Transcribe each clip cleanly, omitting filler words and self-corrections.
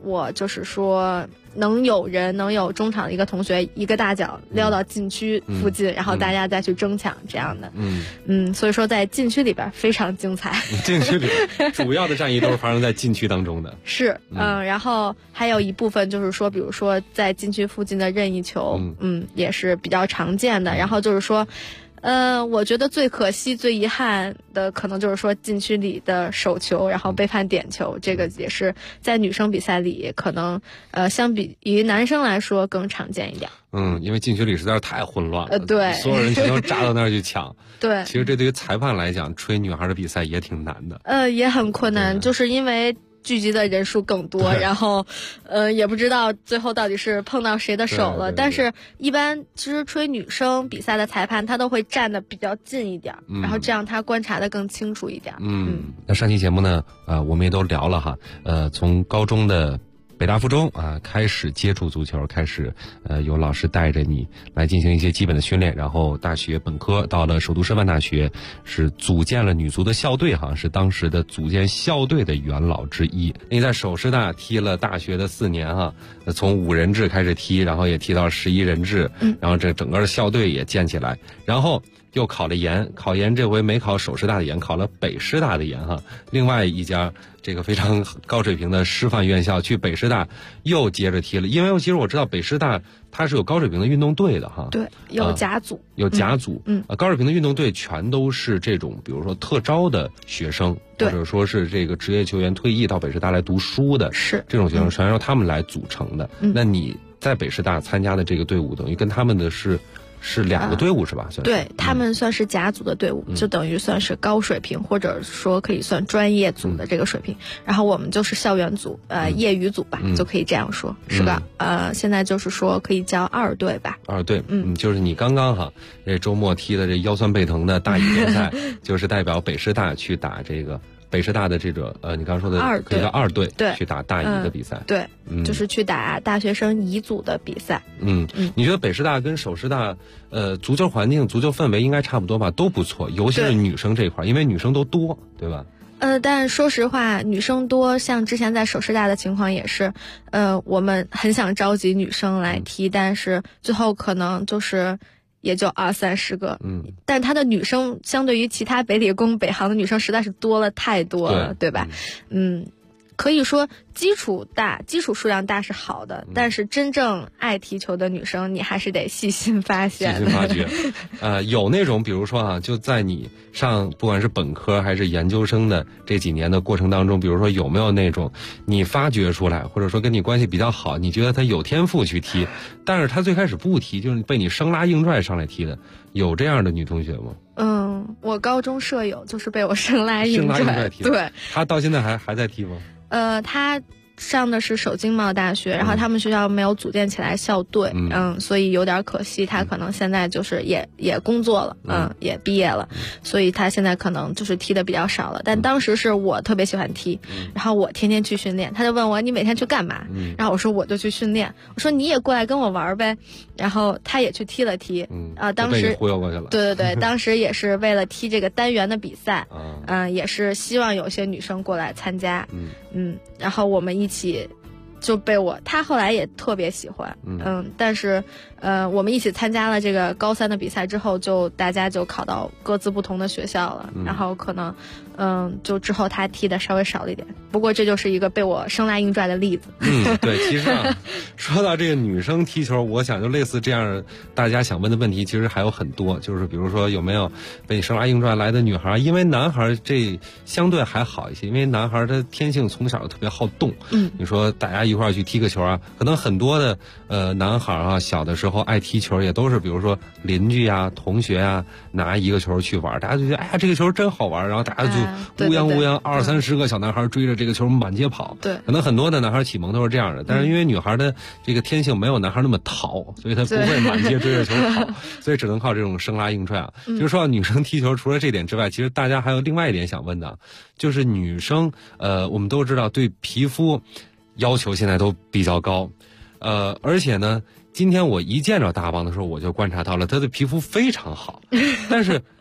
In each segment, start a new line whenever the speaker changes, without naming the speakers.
我就是说能有中场的一个同学一个大脚撩到禁区附近，然后大家再去争抢这样的。所以说在禁区里边非常精彩。
禁区里主要的战役都是发生在禁区当中的。
是，然后还有一部分就是说，比如说在禁区附近的任意球，也是比较常见的。然后就是说，我觉得最可惜、最遗憾的，可能就是说禁区里的手球，然后被判点球，这个也是在女生比赛里可能相比于男生来说更常见一点。
因为禁区里实在是太混乱了，
对，
所有人全都扎到那儿去抢。
对，
其实这对于裁判来讲，吹女孩的比赛也挺难的。
也很困难，就是因为聚集的人数更多，然后也不知道最后到底是碰到谁的手了。但是一般其实吹女生比赛的裁判他都会站得比较近一点，然后这样他观察得更清楚一点。
那上期节目呢，我们也都聊了哈，从高中的北大附中开始接触足球，开始有老师带着你来进行一些基本的训练，然后大学本科到了首都师范大学，是组建了女足的校队哈，是当时的组建校队的元老之一。你在首师大踢了大学的4年哈，从5人制开始踢，然后也踢到11人制，然后这整个的校队也建起来，然后又考了研，考研这回没考首师大的研，考了北师大的研哈，另外一家这个非常高水平的师范院校，去北师大又接着踢了。因为其实我知道北师大它是有高水平的运动队的哈，
对，有甲组，
有甲组，高水平的运动队全都是这种比如说特招的学生，或者说是这个职业球员退役到北师大来读书的，
是这
种学生全由他们来组成的。那你在北师大参加的这个队伍，等于跟他们的是2个队伍是吧？
对，他们算是甲组的队伍，就等于算是高水平，或者说可以算专业组的这个水平。然后我们就是校园组，业余组吧，就可以这样说，是吧？现在就是说可以叫2队吧。2
队，就是你刚刚哈这周末踢的这腰酸背疼的大乙联赛，就是代表北师大去打这个。北师大的这个你刚刚说的可以叫2队，
对，
去打大乙的比赛，
对，就是去打大学生乙组的比赛。
你觉得北师大跟首师大足球环境、足球氛围应该差不多吧？都不错，尤其是女生这一块，因为女生都多，对吧？
但说实话，女生多，像之前在首师大的情况也是，我们很想召集女生来踢，但是最后可能就是也就20-30个，但他的女生相对于其他北理工、北航的女生实在是多了太多了，对吧？可以说基础数量大是好的，但是真正爱踢球的女生，你还是得细心发现。
细心发掘，有那种比如说就在你上不管是本科还是研究生的这几年的过程当中，比如说有没有那种你发掘出来，或者说跟你关系比较好，你觉得他有天赋去踢，但是他最开始不踢，就是被你生拉硬拽上来踢的，有这样的女同学吗？
我高中舍友就是被我生拉硬拽
踢的，对，他到现在还在踢吗？
他上的是首经贸大学，然后他们学校没有组建起来校队，所以有点可惜。他可能现在就是也工作了，也毕业了，所以他现在可能就是踢的比较少了。但当时是我特别喜欢踢，然后我天天去训练，他就问我你每天去干嘛？然后我说我就去训练，我说你也过来跟我玩呗，然后他也去踢了踢，当时
忽悠过去了，
对，当时也是为了踢这个单元的比赛，也是希望有些女生过来参加，然后我们一起就被他后来也特别喜欢，但是我们一起参加了这个高3的比赛之后，大家就考到各自不同的学校了，然后可能就之后他踢的稍微少了一点，不过这就是一个被我生拉硬拽的例子。
对，其实说到这个女生踢球，我想就类似这样大家想问的问题，其实还有很多，就是比如说有没有被你生拉硬拽来的女孩，因为男孩这相对还好一些，因为男孩他天性从小就特别好动，你说大家一块儿去踢个球可能很多的男孩小的时候爱踢球也都是比如说邻居同学拿一个球去玩，大家就觉得哎呀这个球真好玩，然后大家就乌泱20-30个小男孩追着这个球满街跑，
对，
可能很多的男孩启蒙都是这样的，但是因为女孩的这个天性没有男孩那么淘，所以她不会满街追着球跑，所以只能靠这种生拉硬拽就是说女生踢球除了这点之外，其实大家还有另外一点想问的，就是女生我们都知道对皮肤要求现在都比较高，而且呢今天我一见着大王的时候，我就观察到了他的皮肤非常好，但是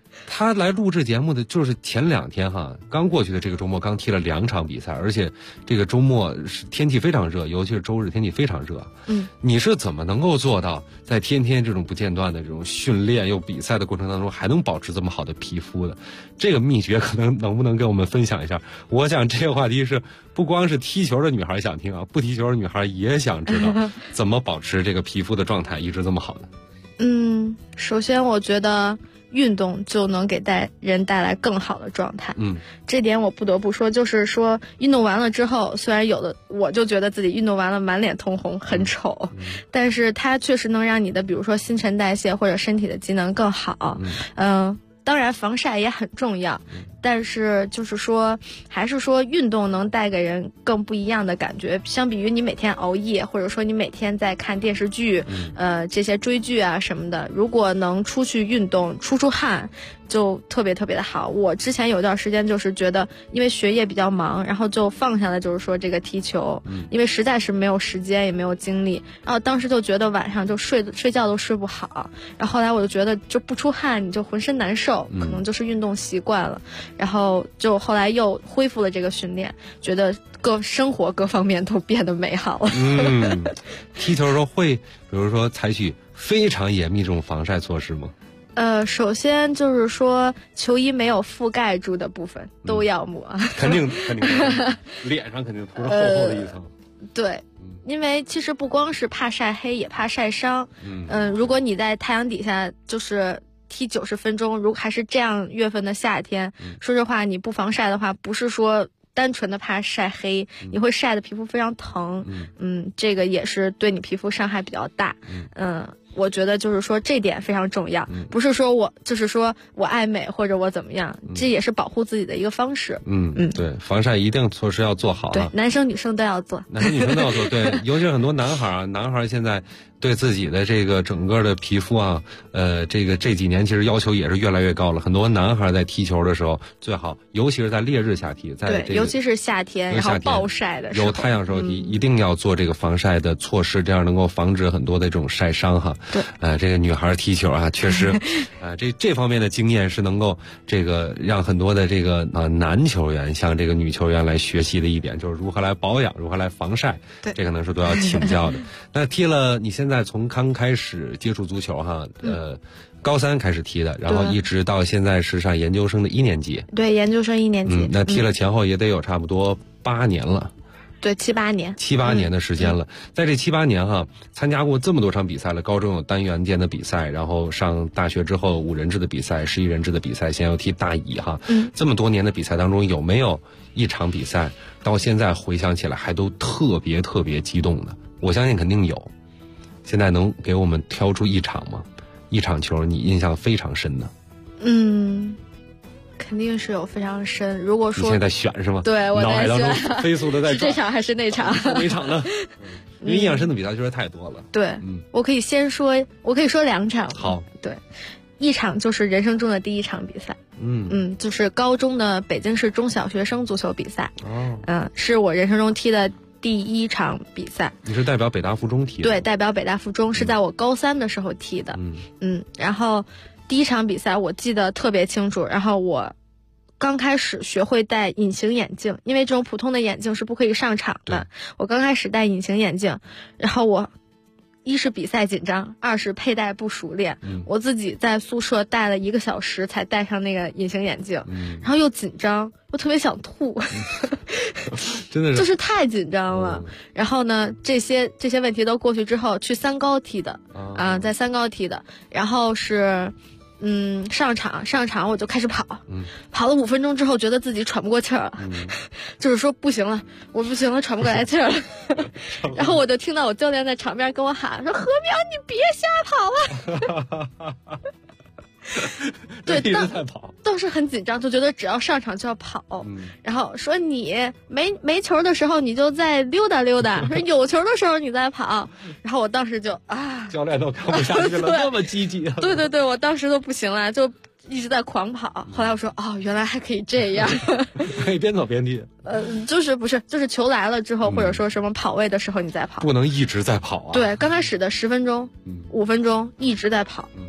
他来录制节目的就是前2天哈，刚过去的这个周末刚踢了2场比赛，而且这个周末是天气非常热，尤其是周日天气非常热。你是怎么能够做到在天天这种不间断的这种训练又比赛的过程当中，还能保持这么好的皮肤的？这个秘诀能不能跟我们分享一下？我想这个话题是不光是踢球的女孩想听啊，不踢球的女孩也想知道怎么保持这个皮肤的状态一直这么好的。
首先我觉得运动就能给人带来更好的状态。这点我不得不说，就是说运动完了之后，虽然有的我就觉得自己运动完了满脸通红很丑，但是它确实能让你的比如说新陈代谢或者身体的机能更好。当然防晒也很重要，但是就是说还是说运动能带给人更不一样的感觉，相比于你每天熬夜，或者说你每天在看电视剧，这些追剧啊什么的，如果能出去运动出汗，就特别特别的好。我之前有段时间就是觉得因为学业比较忙，然后就放下了就是说这个踢球，因为实在是没有时间也没有精力，然后当时就觉得晚上就睡觉都睡不好，然后后来我就觉得就不出汗你就浑身难受，可能就是运动习惯了，然后就后来又恢复了这个训练，觉得生活各方面都变得美好了。
踢球的时候会比如说采取非常严密这种防晒措施吗？
首先就是说球衣没有覆盖住的部分都要抹。
肯定脸上肯定涂着厚厚的一层。
对，因为其实不光是怕晒黑也怕晒伤。如果你在太阳底下就是踢90分钟，如果还是这样月份的夏天，说实话你不防晒的话，不是说单纯的怕晒黑，你会晒的皮肤非常疼。这个也是对你皮肤伤害比较大。我觉得就是说这点非常重要，不是说我就是说我爱美或者我怎么样，这也是保护自己的一个方式。
对，防晒一定措施要做好。
对，男生女生都要做。
男生女生都要做。对，尤其是很多男孩现在对自己的这个整个的皮肤啊，这几年其实要求也是越来越高了。很多男孩在踢球的时候，最好尤其是在烈日下踢，
对，尤其是夏天，然后暴晒的时候，
有太阳时候踢，一定要做这个防晒的措施，这样能够防止很多的这种晒伤哈。
对，
这个女孩踢球啊，确实，这方面的经验是能够这个让很多的这个男球员向这个女球员来学习的一点，就是如何来保养，如何来防晒。
对，
这可能是都要请教的。那踢了，你现在从刚开始接触足球哈，高3开始踢的，然后一直到现在是上研究生的1年级。
对，研究生1年级。
那踢了前后也得有差不多8年了。
对，7、8年
，7、8年的时间了。在这7、8年哈，参加过这么多场比赛了。高中有单元间的比赛，然后上大学之后5人制的比赛、11人制的比赛，现在又踢大乙哈。这么多年的比赛当中，有没有一场比赛到现在回想起来还都特别特别激动的？我相信肯定有。现在能给我们挑出一场吗？一场球你印象非常深的？
肯定是有非常深。如果说
你现在选是吗？
对，我在选，
飞速的在
是这场还是那场？
哪场呢？因为印象深的比赛确实太多了。
对，我可以说2场。
好，
对，一场就是人生中的第一场比赛。就是高中的北京市中小学生足球比赛。是我人生中踢的第一场比赛。你
是代表北大附中踢的？
对，代表北大附中，是在我高3的时候踢的。然后第一场比赛我记得特别清楚，然后我刚开始学会戴隐形眼镜，因为这种普通的眼镜是不可以上场的。我刚开始戴隐形眼镜，然后我一是比赛紧张，二是佩戴不熟练。我自己在宿舍戴了1个小时才戴上那个隐形眼镜，然后又紧张，我特别想吐。
真的是
就是太紧张了。然后呢，这些问题都过去之后，去3高踢的在3高踢的，然后是上场我就开始跑，跑了5分钟之后觉得自己喘不过气儿了，就是说不行了，我不行了，喘不过来气儿了。然后我就听到我教练在场边跟我喊说：“何淼，你别瞎跑了。”对，当时很紧张，就觉得只要上场就要跑。然后说你没球的时候你就再溜达溜达，说有球的时候你再跑。然后我当时就
教练都看不下去了，那么积极。
对，我当时都不行了，就一直在狂跑。后来我说原来还可以这样，
可以边走边踢。
就是球来了之后，或者说什么跑位的时候你再跑，
不能一直在跑啊。
对，刚开始的10分钟、5分钟一直在跑，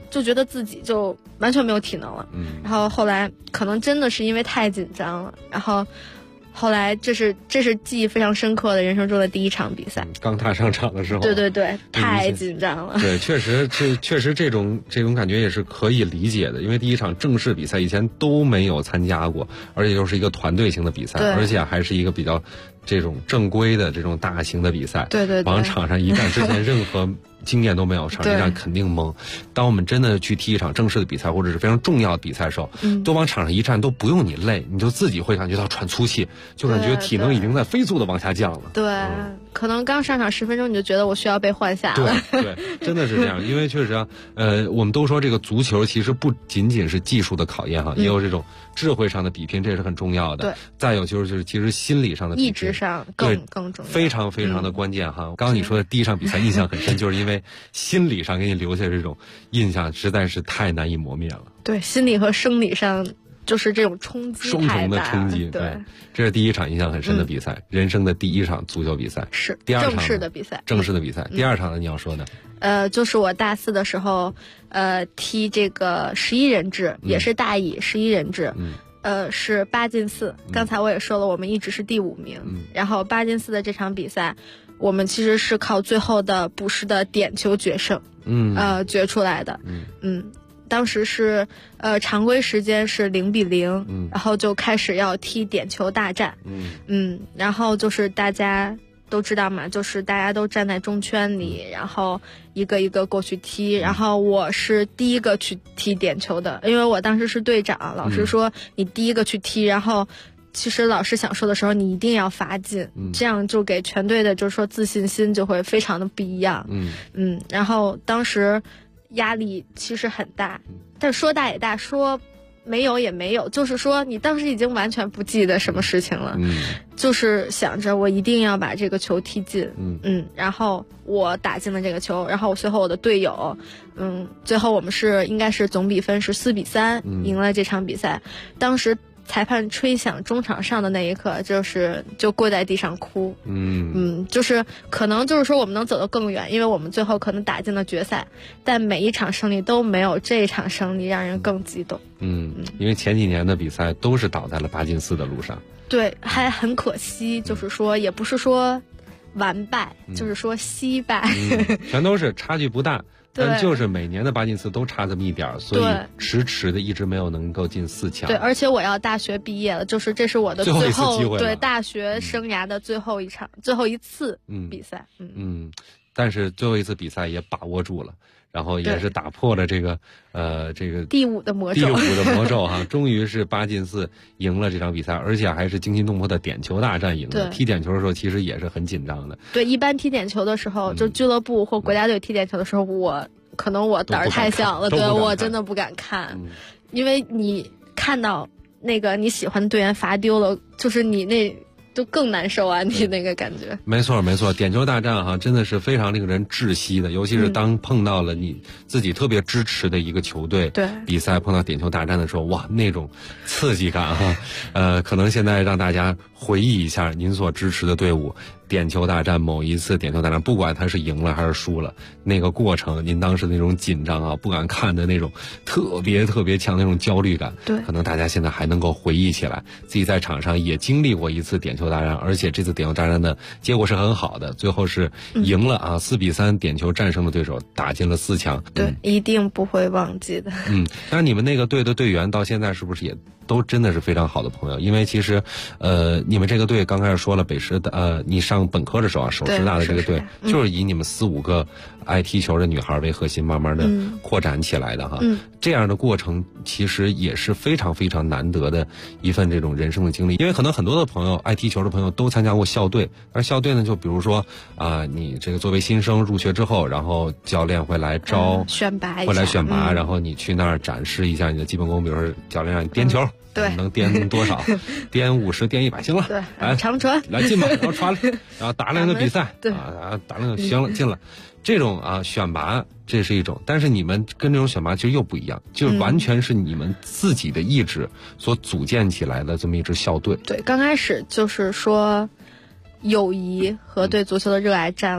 就觉得自己就完全没有体能了。然后后来可能真的是因为太紧张了，然后后来这是记忆非常深刻的人生中的第一场比赛。
刚踏上场的时候，
对，太紧张了。
对，确实这种感觉也是可以理解的，因为第一场正式比赛以前都没有参加过，而且又是一个团队型的比赛，而且还是一个比较这种正规的这种大型的比赛。
对，
往场上一站之前任何经验都没有，场地上肯定懵。当我们真的去踢一场正式的比赛或者是非常重要的比赛的时候，都往场上一站，都不用你累，你就自己会感觉到喘粗气，就感觉体能已经在飞速的往下降了。
对，可能刚上场10分钟你就觉得我需要被换下了。
对，真的是这样。因为确实啊，我们都说这个足球其实不仅仅是技术的考验哈，也有这种智慧上的比拼，这也是很重要的。
对，
再有就是其实心理上的比拼，
意志上更重要，
非常非常的关键哈。刚刚你说的第一场比赛印象很深，就是因为心理上给你留下这种印象实在是太难以磨灭了。
对，心理和生理上就是这种冲击
双重的冲击。
对，
这是第一场印象很深的比赛，人生的第一场足球比赛。
是
第二场
正式的比赛。
第二场呢，你要说的？
就是我大4的时候，踢这个11人制，也是大乙11人制。是8进4。刚才我也说了，我们一直是第5名。然后8进4的这场比赛，我们其实是靠最后的补时的点球决胜，决出来的。当时是常规时间是0-0，然后就开始要踢点球大战。然后就是大家都知道嘛，就是大家都站在中圈里，然后一个一个过去踢，然后我是第一个去踢点球的，因为我当时是队长，老师说你第一个去踢，然后其实老师想说的时候你一定要罚进，这样就给全队的就是说自信心就会非常的不一样。然后当时压力其实很大，但说大也大，说没有也没有，就是说你当时已经完全不记得什么事情了，就是想着我一定要把这个球踢进。然后我打进了这个球，然后随后我的队友，最后我们应该是总比分是4-3，赢了这场比赛。当时裁判吹响中场上的那一刻，就跪在地上哭。就是可能就是说我们能走得更远，因为我们最后可能打进了决赛，但每一场胜利都没有这一场胜利让人更激动。
因为前几年的比赛都是倒在了8进4的路上。
对，还很可惜，就是说也不是说完败，就是说惜败，
全都是差距不大。但就是每年的8进4都差这么一点，所以迟的一直没有能够进4强。
对，而且我要大学毕业了，就是这是我的最后
一次机会，
对大学生涯的最后一次比赛。
但是最后一次比赛也把握住了，然后也是打破了这个
第5的魔咒
哈，终于是8进4赢了这场比赛，而且还是惊心动魄的点球大战赢了。踢点球的时候其实也是很紧张的。
对，一般踢点球的时候，就俱乐部或国家队踢点球的时候，可能我胆儿太小了，对，我真的不敢看，因为你看到那个你喜欢的队员罚丢了，就是你那就更难受啊，你那个感觉。
没错，点球大战哈，真的是非常令人窒息的，尤其是当碰到了你自己特别支持的一个球队，比赛碰到点球大战的时候，哇，那种刺激感哈，可能现在让大家回忆一下您所支持的队伍。点球大战，某一次点球大战，不管他是赢了还是输了，那个过程，您当时那种紧张啊，不敢看的那种特别强的那种焦虑感，可能大家现在还能够回忆起来，自己在场上也经历过一次点球大战，而且这次点球大战的结果是很好的，最后是赢了啊，4-3点球战胜了对手，打进了4强。
对，一定不会忘记的。
但是你们那个队的队员到现在是不是也都真的是非常好的朋友？因为其实，你们这个队刚开始说了，北师的你上本科的时候啊，首师大的这个队就是以你们4-5个爱踢球的女孩为核心，慢慢的扩展起来的哈。这样的过程其实也是非常难得的一份这种人生的经历，因为可能很多的朋友爱踢球的朋友都参加过校队，而校队呢，就比如说你这个作为新生入学之后，然后教练会来
选拔，
然后你去那儿展示一下你的基本功，比如说教练让你颠球。
对，
能颠多少？颠50，颠100，行了。
对，
来
长传，
来进吧，然后传了，然后打了个比赛，
对
打了个行了，进了。这种选拔，这是一种，但是你们跟这种选拔其实又不一样，就完全是你们自己的意志所组建起来的这么一支校队。
对，刚开始就是说，友谊和对足球的热爱占了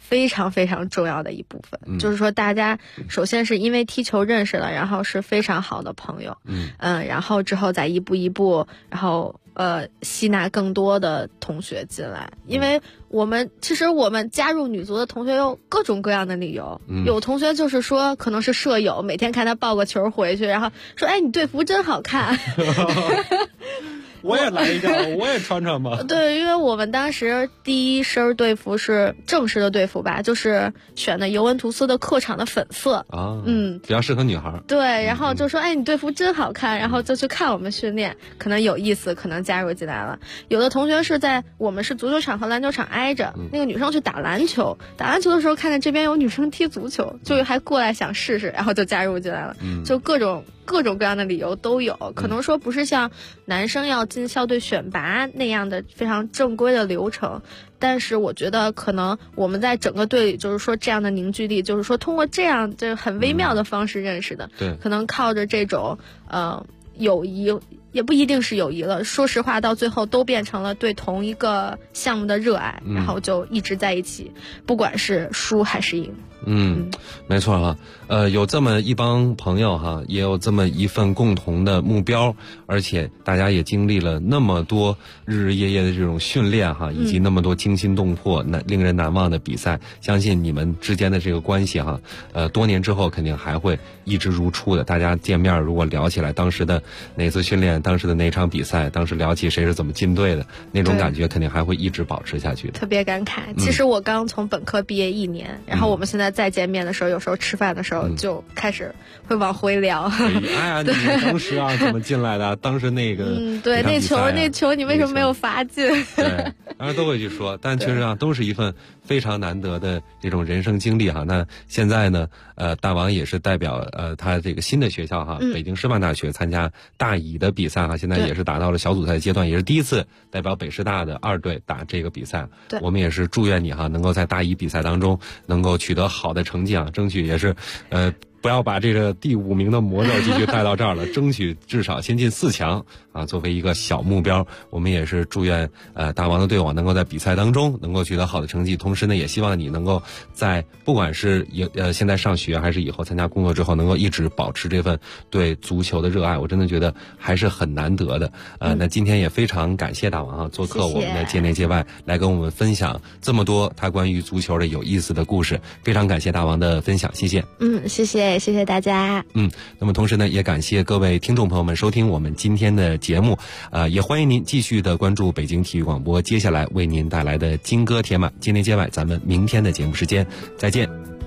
非常非常重要的一部分。就是说大家首先是因为踢球认识了，然后是非常好的朋友，然后之后再一步一步，然后吸纳更多的同学进来。因为其实我们加入女足的同学有各种各样的理由，有同学就是说可能是舍友，每天看他抱个球回去，然后说哎你队服真好看
我也来一件，我也穿穿吧。
对，因为我们当时第一身队服是正式的队服吧，就是选的尤文图斯的客场的粉色
啊，比较适合女孩。
对，然后就说哎你队服真好看，然后就去看我们训练，可能有意思，可能加入进来了。有的同学是我们是足球场和篮球场挨着，那个女生去打篮球的时候看见这边有女生踢足球，就还过来想试试，然后就加入进来了。就各种各样的理由都有，可能说不是像男生要进校队选拔那样的非常正规的流程，但是我觉得可能我们在整个队里就是说这样的凝聚力，就是说通过这样就很微妙的方式认识的，
对，
可能靠着这种友谊，也不一定是友谊了，说实话到最后都变成了对同一个项目的热爱，然后就一直在一起，不管是输还是赢。
没错了。有这么一帮朋友哈，也有这么一份共同的目标，而且大家也经历了那么多日日夜夜的这种训练哈，以及那么多惊心动魄、令人难忘的比赛。相信你们之间的这个关系哈，多年之后肯定还会一直如初的。大家见面如果聊起来当时的哪次训练，当时的哪场比赛，当时聊起谁是怎么进队的，那种感觉肯定还会一直保持下去的。
特别感慨。其实我刚从本科毕业1年，然后我们现在再见面的时候，有时候吃饭的时候就开始会往回聊。
哎呀，你当时啊怎么进来的？当时那个
对，那球你为什么没有罚进？
对，当然都会去说，但确实啊，都是一份非常难得的这种人生经历哈。那现在呢，大王也是代表他这个新的学校哈，北京师范大学参加大乙的比赛哈，现在也是达到了小组赛阶段，也是第一次代表北师大的2队打这个比赛。
对，
我们也是祝愿你哈，能够在大乙比赛当中能够取得好的成绩啊，争取也是不要把这个第5名的魔咒继续带到这儿了，争取至少先进4强啊，作为一个小目标。我们也是祝愿大王的队网能够在比赛当中能够取得好的成绩，同时呢，也希望你能够在不管是现在上学还是以后参加工作之后，能够一直保持这份对足球的热爱。我真的觉得还是很难得的。那今天也非常感谢大王啊，做客我们的界内界外，来跟我们分享这么多他关于足球的有意思的故事。非常感谢大王的分享，谢谢。
谢谢大家。
那么同时呢，也感谢各位听众朋友们收听我们今天的节目，也欢迎您继续的关注北京体育广播接下来为您带来的金歌铁马界内界外，咱们明天的节目时间再见。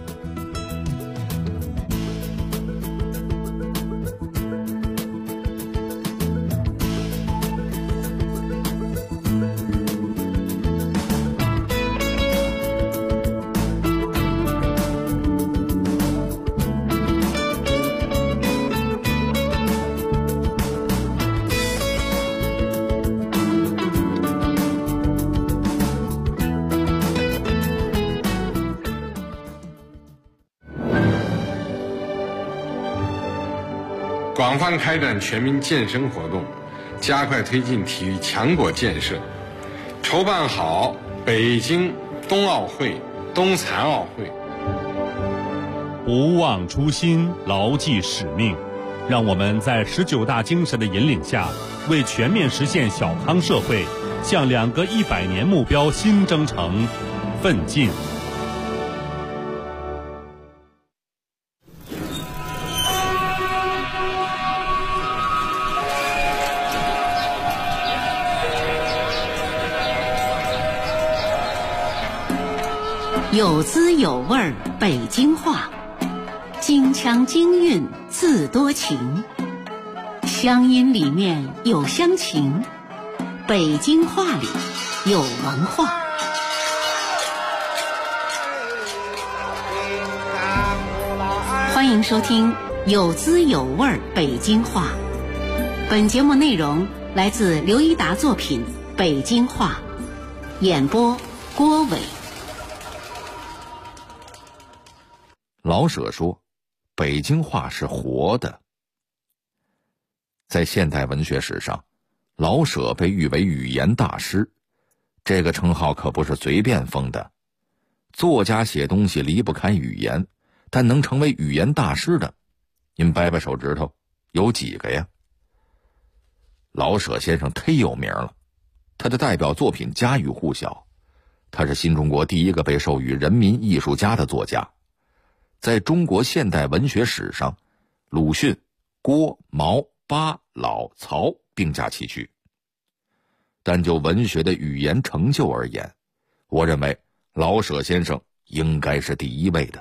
广泛开展全民健身活动，加快推进体育强国建设，筹办好北京冬奥会、冬残奥会。
不忘初心，牢记使命，让我们在19大精神的引领下，为全面实现小康社会，向2个100年目标新征程奋进。
有滋有味儿北京话，京腔京韵字多情，乡音里面有乡情，北京话里有文化。欢迎收听有滋有味儿北京话。本节目内容来自刘一达作品《北京话》，演播郭伟。
老舍说，北京话是活的。在现代文学史上，老舍被誉为语言大师，这个称号可不是随便封的。 作家写东西离不开语言，但能成为语言大师的，您掰掰手指头，有几个呀？老舍先生忒有名了，他的代表作品家喻户晓，他是新中国第一个被授予人民艺术家的作家，在中国现代文学史上，鲁迅、郭、毛、巴、老、曹并驾齐驱。但就文学的语言成就而言，我认为老舍先生应该是第一位的。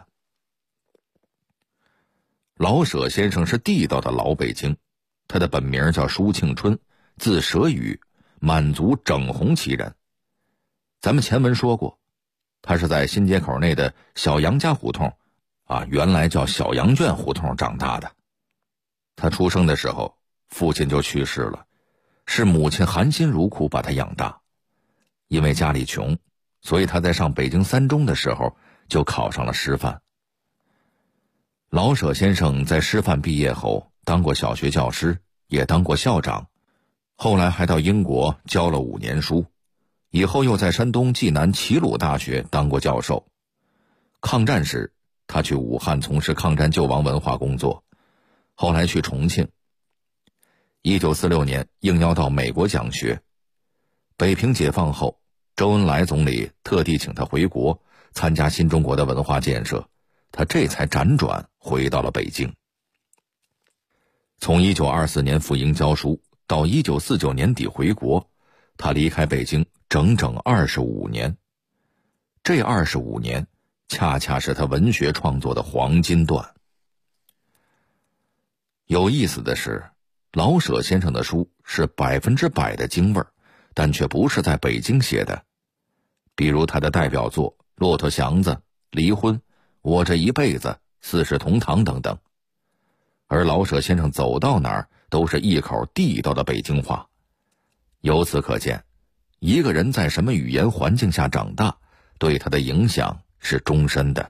老舍先生是地道的老北京，他的本名叫舒庆春，字舍宇，满族整红旗人。咱们前文说过，他是在新街口内的小杨家胡同原来叫小杨圈胡同长大的。他出生的时候，父亲就去世了，是母亲含辛茹苦把他养大。因为家里穷，所以他在上北京三中的时候就考上了师范。老舍先生在师范毕业后当过小学教师，也当过校长，后来还到英国教了5年书，以后又在山东济南齐鲁大学当过教授。抗战时，他去武汉从事抗战救亡文化工作，后来去重庆。1946年应邀到美国讲学。北平解放后，周恩来总理特地请他回国参加新中国的文化建设，他这才辗转回到了北京。从1924年赴英教书到1949年底回国，他离开北京整整25年。这25年恰恰是他文学创作的黄金段。有意思的是，老舍先生的书是100%的京味儿，但却不是在北京写的。比如他的代表作《骆驼祥子》《离婚》《我这一辈子》《四世同堂》等等。而老舍先生走到哪儿都是一口地道的北京话。由此可见，一个人在什么语言环境下长大，对他的影响是终身的。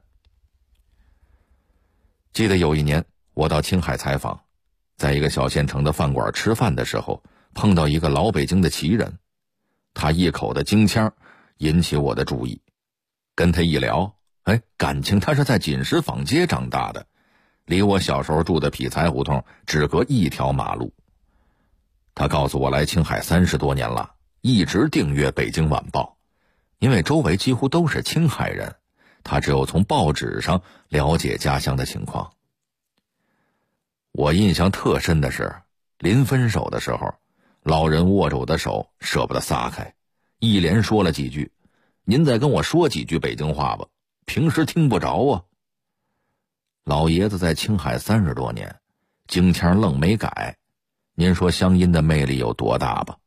记得有一年我到青海采访，在一个小县城的饭馆吃饭的时候，碰到一个老北京的旗人，他一口的京腔引起我的注意。跟他一聊，感情他是在锦石坊街长大的，离我小时候住的匹才胡同只隔一条马路。他告诉我来青海30多年了，一直订阅《北京晚报》，因为周围几乎都是青海人，他只有从报纸上了解家乡的情况。我印象特深的是，临分手的时候，老人握着我的手舍不得撒开，一连说了几句：“您再跟我说几句北京话吧，平时听不着啊。”老爷子在青海30多年，京腔愣没改，您说乡音的魅力有多大吧？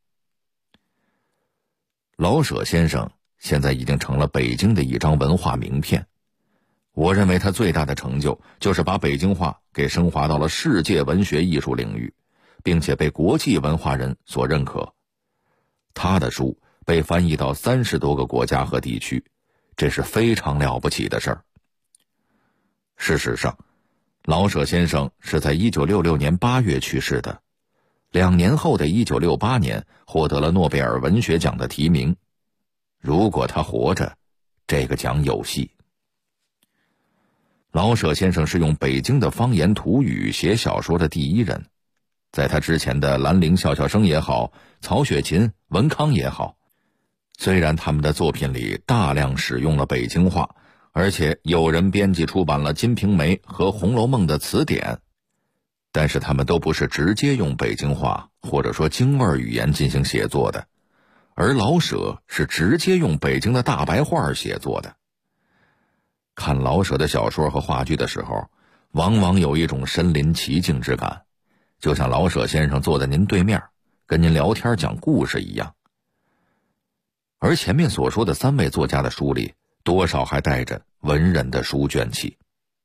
老舍先生现在已经成了北京的一张文化名片。我认为他最大的成就就是把北京话给升华到了世界文学艺术领域，并且被国际文化人所认可。他的书被翻译到30多个国家和地区，这是非常了不起的事儿。事实上，老舍先生是在1966年8月去世的，2年后的1968年获得了诺贝尔文学奖的提名。如果他活着，这个奖有戏。老舍先生是用北京的方言土语写小说的第一人，在他之前的兰陵笑笑生也好，曹雪芹、文康也好，虽然他们的作品里大量使用了北京话，而且有人编辑出版了《金瓶梅》和《红楼梦》的词典，但是他们都不是直接用北京话或者说京味语言进行写作的，而老舍是直接用北京的大白话写作的。看老舍的小说和话剧的时候，往往有一种身临其境之感，就像老舍先生坐在您对面，跟您聊天讲故事一样。而前面所说的3位作家的书里，多少还带着文人的书卷气。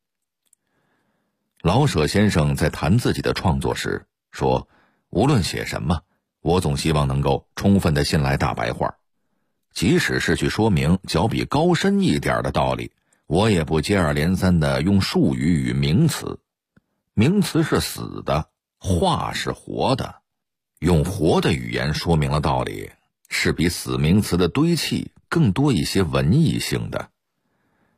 老舍先生在谈自己的创作时说，无论写什么，我总希望能够充分地信赖大白话，即使是去说明较比高深一点的道理，我也不接二连三地用术语与名词。名词是死的，话是活的，用活的语言说明了道理，是比死名词的堆砌更多一些文艺性的。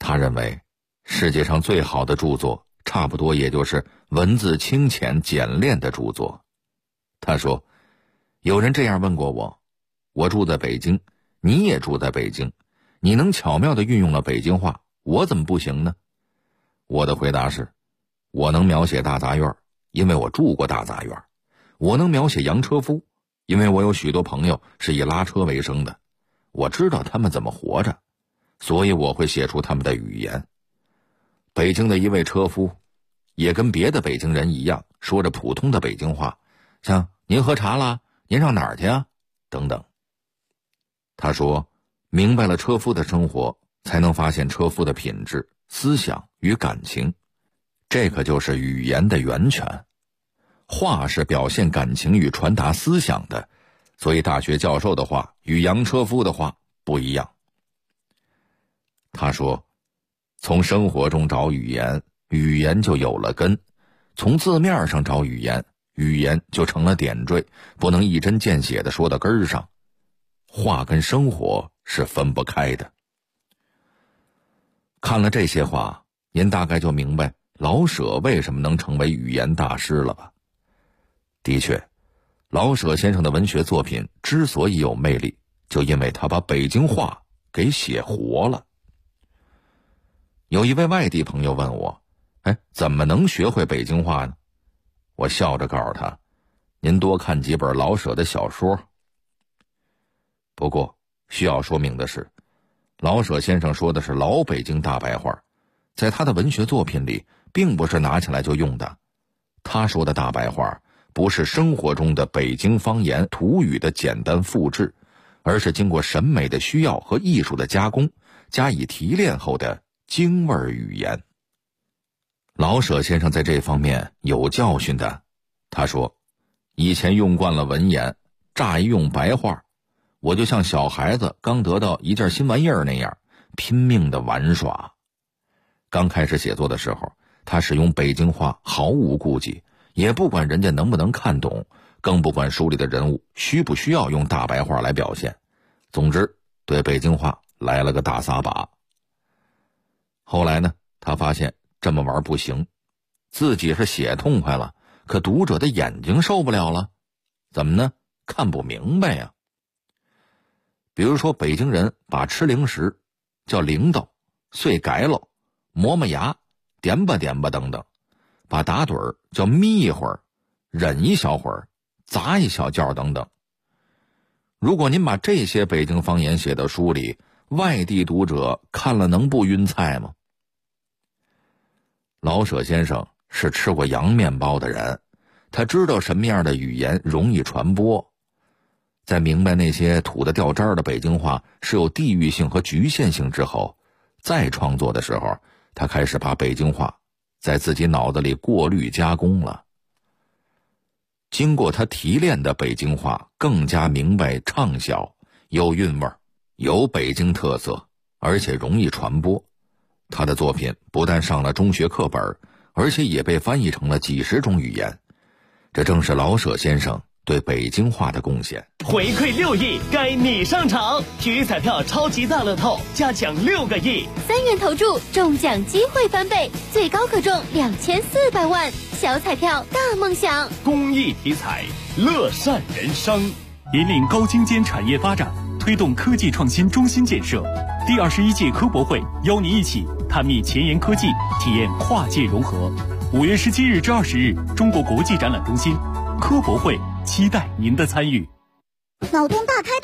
他认为世界上最好的著作差不多也就是文字清浅简练的著作。他说，有人这样问过我，我住在北京，你也住在北京，你能巧妙地运用了北京话，我怎么不行呢？我的回答是，我能描写大杂院，因为我住过大杂院；我能描写洋车夫，因为我有许多朋友是以拉车为生的，我知道他们怎么活着，所以我会写出他们的语言。北京的一位车夫也跟别的北京人一样，说着普通的北京话，像您喝茶啦，您上哪儿去啊等等。他说，明白了车夫的生活，才能发现车夫的品质、思想与感情，这可就是语言的源泉。话是表现感情与传达思想的，所以大学教授的话与洋车夫的话不一样。他说，从生活中找语言，语言就有了根；从字面上找语言，语言就成了点缀，不能一针见血地说到根儿上。话跟生活是分不开的。看了这些话，您大概就明白老舍为什么能成为语言大师了吧？的确，老舍先生的文学作品之所以有魅力，就因为他把北京话给写活了。有一位外地朋友问我，怎么能学会北京话呢？我笑着告诉他，您多看几本老舍的小说。不过需要说明的是，老舍先生说的是老北京大白话，在他的文学作品里并不是拿起来就用的。他说的大白话不是生活中的北京方言土语的简单复制，而是经过审美的需要和艺术的加工，加以提炼后的京味语言。老舍先生在这方面有教训的。他说，以前用惯了文言，乍一用白话，我就像小孩子刚得到一件新玩意儿那样，拼命的玩耍。刚开始写作的时候，他使用北京话毫无顾忌，也不管人家能不能看懂，更不管书里的人物需不需要用大白话来表现。总之，对北京话来了个大撒把。后来呢，他发现这么玩不行，自己是写痛快了，可读者的眼睛受不了了。怎么呢？看不明白呀。比如说，北京人把吃零食叫零豆、碎改喽、磨磨牙、点吧点吧等等，把打盹儿叫眯一会儿、忍一小会儿、砸一小觉等等。如果您把这些北京方言写到书里，外地读者看了能不晕菜吗？老舍先生是吃过洋面包的人，他知道什么样的语言容易传播。在明白那些土得掉渣的北京话是有地域性和局限性之后，再创作的时候，他开始把北京话在自己脑子里过滤加工了。经过他提炼的北京话更加明白畅销，有韵味，有北京特色，而且容易传播。他的作品不但上了中学课本，而且也被翻译成了几10种语言。这正是老舍先生对北京话的贡献。
回馈6亿，该你上场！体育彩票超级大乐透，加奖6个亿
，3元投注，中奖机会翻倍，最高可中2400万。小彩票大梦想，
公益体彩，乐善人生，
引领高精尖产业发展，推动科技创新中心建设。第21届科博会邀您一起探秘前沿科技，体验跨界融合。5月17日至20日，中国国际展览中心科博会，期待您的参与。
脑洞大开